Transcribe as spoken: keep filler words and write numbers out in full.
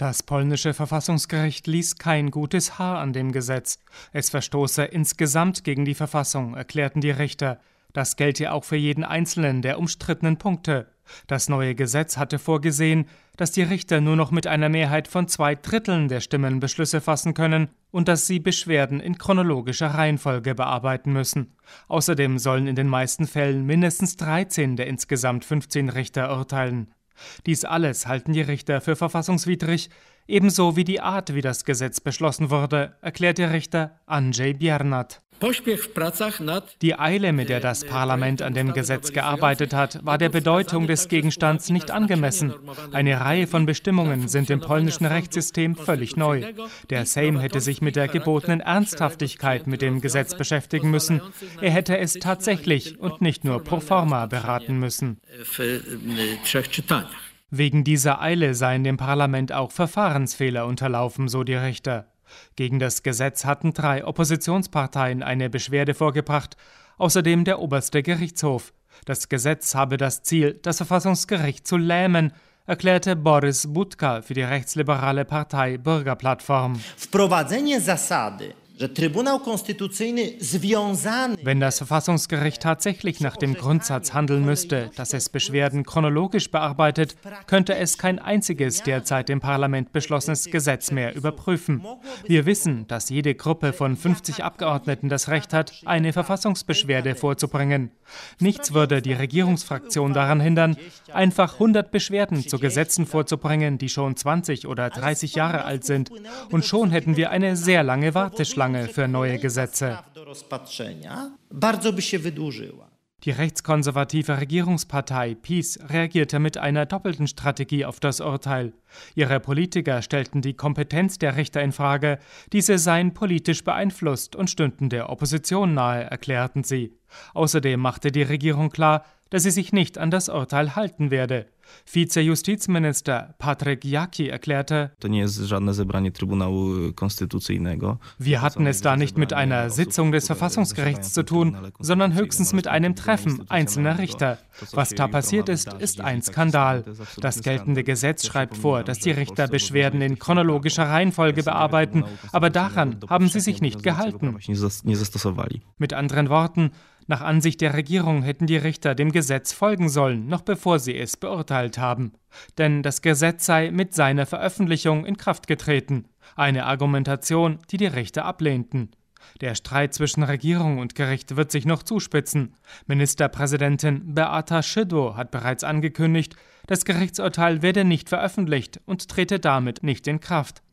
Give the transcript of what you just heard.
Das polnische Verfassungsgericht ließ kein gutes Haar an dem Gesetz. Es verstoße insgesamt gegen die Verfassung, erklärten die Richter. Das gelte auch für jeden einzelnen der umstrittenen Punkte. Das neue Gesetz hatte vorgesehen, dass die Richter nur noch mit einer Mehrheit von zwei Dritteln der Stimmen Beschlüsse fassen können und dass sie Beschwerden in chronologischer Reihenfolge bearbeiten müssen. Außerdem sollen in den meisten Fällen mindestens dreizehn der insgesamt fünfzehn Richter urteilen. Dies alles halten die Richter für verfassungswidrig, ebenso wie die Art, wie das Gesetz beschlossen wurde, erklärt der Richter Andrzej Biernat. Die Eile, mit der das Parlament an dem Gesetz gearbeitet hat, war der Bedeutung des Gegenstands nicht angemessen. Eine Reihe von Bestimmungen sind im polnischen Rechtssystem völlig neu. Der Sejm hätte sich mit der gebotenen Ernsthaftigkeit mit dem Gesetz beschäftigen müssen. Er hätte es tatsächlich und nicht nur pro forma beraten müssen. Wegen dieser Eile seien dem Parlament auch Verfahrensfehler unterlaufen, so die Richter. Gegen das Gesetz hatten drei Oppositionsparteien eine Beschwerde vorgebracht, außerdem der oberste Gerichtshof. Das Gesetz habe das Ziel, das Verfassungsgericht zu lähmen, erklärte Borys Budka für die rechtsliberale Partei Bürgerplattform. Wenn das Verfassungsgericht tatsächlich nach dem Grundsatz handeln müsste, dass es Beschwerden chronologisch bearbeitet, könnte es kein einziges derzeit im Parlament beschlossenes Gesetz mehr überprüfen. Wir wissen, dass jede Gruppe von fünfzig Abgeordneten das Recht hat, eine Verfassungsbeschwerde vorzubringen. Nichts würde die Regierungsfraktion daran hindern, einfach hundert Beschwerden zu Gesetzen vorzubringen, die schon zwanzig oder dreißig Jahre alt sind. Und schon hätten wir eine sehr lange Warteschlange für neue Gesetze. Die rechtskonservative Regierungspartei PiS reagierte mit einer doppelten Strategie auf das Urteil. Ihre Politiker stellten die Kompetenz der Richter in Frage, diese seien politisch beeinflusst und stünden der Opposition nahe, erklärten sie. Außerdem machte die Regierung klar, dass sie sich nicht an das Urteil halten werde. Vizejustizminister Patryk Jaki erklärte, wir hatten es da nicht mit einer Sitzung des Verfassungsgerichts zu tun, sondern höchstens mit einem Treffen einzelner Richter. Was da passiert ist, ist ein Skandal. Das geltende Gesetz schreibt vor, dass die Richter Beschwerden in chronologischer Reihenfolge bearbeiten, aber daran haben sie sich nicht gehalten. Mit anderen Worten, nach Ansicht der Regierung hätten die Richter dem Gesetz folgen sollen, noch bevor sie es beurteilt haben. Denn das Gesetz sei mit seiner Veröffentlichung in Kraft getreten. Eine Argumentation, die die Richter ablehnten. Der Streit zwischen Regierung und Gericht wird sich noch zuspitzen. Ministerpräsidentin Beata Szydło hat bereits angekündigt, das Gerichtsurteil werde nicht veröffentlicht und trete damit nicht in Kraft.